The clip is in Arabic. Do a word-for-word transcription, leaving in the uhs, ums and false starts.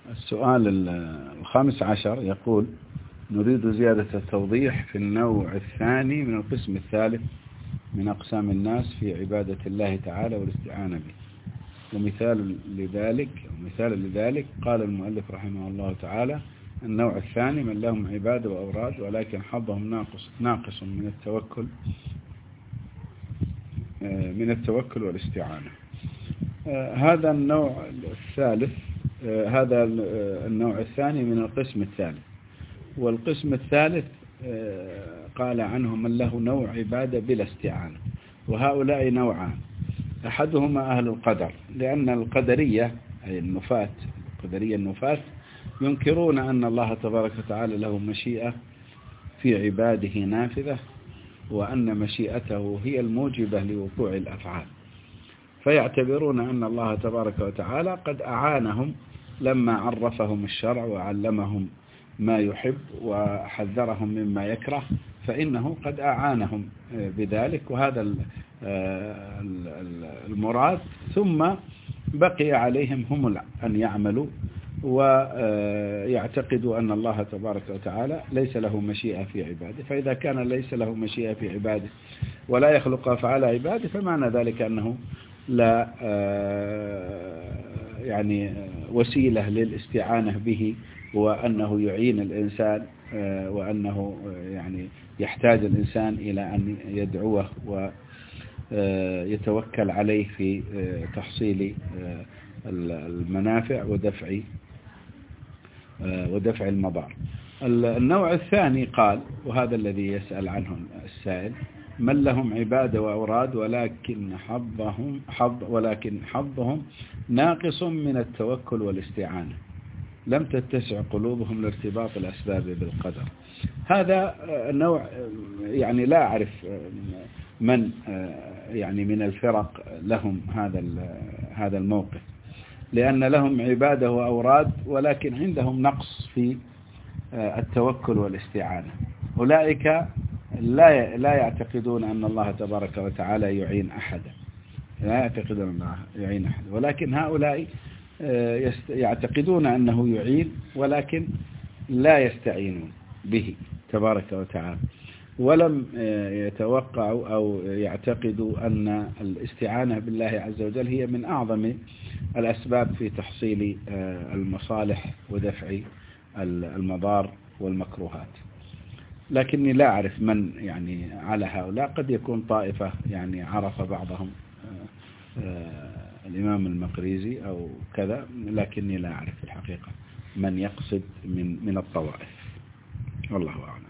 السؤال الخامس عشر يقول: نريد زيادة التوضيح في النوع الثاني من القسم الثالث من أقسام الناس في عبادة الله تعالى والاستعانة به. ومثال لذلك ومثال لذلك قال المؤلف رحمه الله تعالى: النوع الثاني من لهم عبادة وأوراد ولكن حظهم ناقص ناقص من التوكل من التوكل والاستعانة. هذا النوع الثالث هذا النوع الثاني من القسم الثالث. والقسم الثالث قال عنه من له نوع عبادة بلا استعانة، وهؤلاء نوعان: أحدهما أهل القدر، لأن القدرية أي النفاة القدرية النفاة ينكرون أن الله تبارك وتعالى له مشيئة في عباده نافذة، وأن مشيئته هي الموجبة لوقوع الأفعال، فيعتبرون أن الله تبارك وتعالى قد أعانهم لما عرفهم الشرع وعلمهم ما يحب وحذرهم مما يكره، فإنه قد أعانهم بذلك، وهذا المراد. ثم بقي عليهم هم أن يعملوا ويعتقدوا أن الله تبارك وتعالى ليس له مشيئة في عباده، فإذا كان ليس له مشيئة في عباده ولا يخلق أفعال عباده فمعنى ذلك أنه لا يعني وسيلة للاستعانة به، وأنه يعين الإنسان، وأنه يعني يحتاج الإنسان إلى أن يدعوه ويتوكل عليه في تحصيل المنافع ودفع ودفع المضار. النوع الثاني قال، وهذا الذي يسأل عنه السائل: من لهم عبادة وأوراد ولكن حظهم حظ ولكن حظهم ناقص من التوكل والاستعانة، لم تتسع قلوبهم لارتباط الأسباب بالقدر. هذا النوع يعني لا أعرف من يعني من الفرق لهم هذا هذا الموقف، لأن لهم عبادة وأوراد ولكن عندهم نقص في التوكل والاستعانة. أولئك لا لا يعتقدون أن الله تبارك وتعالى يعين أحدا، لا يعتقدون أن الله يعين أحدا، ولكن هؤلاء يعتقدون أنه يعين ولكن لا يستعينون به تبارك وتعالى، ولم يتوقعوا أو يعتقدوا أن الاستعانة بالله عز وجل هي من أعظم الأسباب في تحصيل المصالح ودفع المضار والمكروهات. لكني لا أعرف من يعني على هؤلاء، قد يكون طائفة يعني عرف بعضهم الإمام المقريزي أو كذا، لكني لا أعرف الحقيقة من يقصد من من الطوائف، والله أعلم.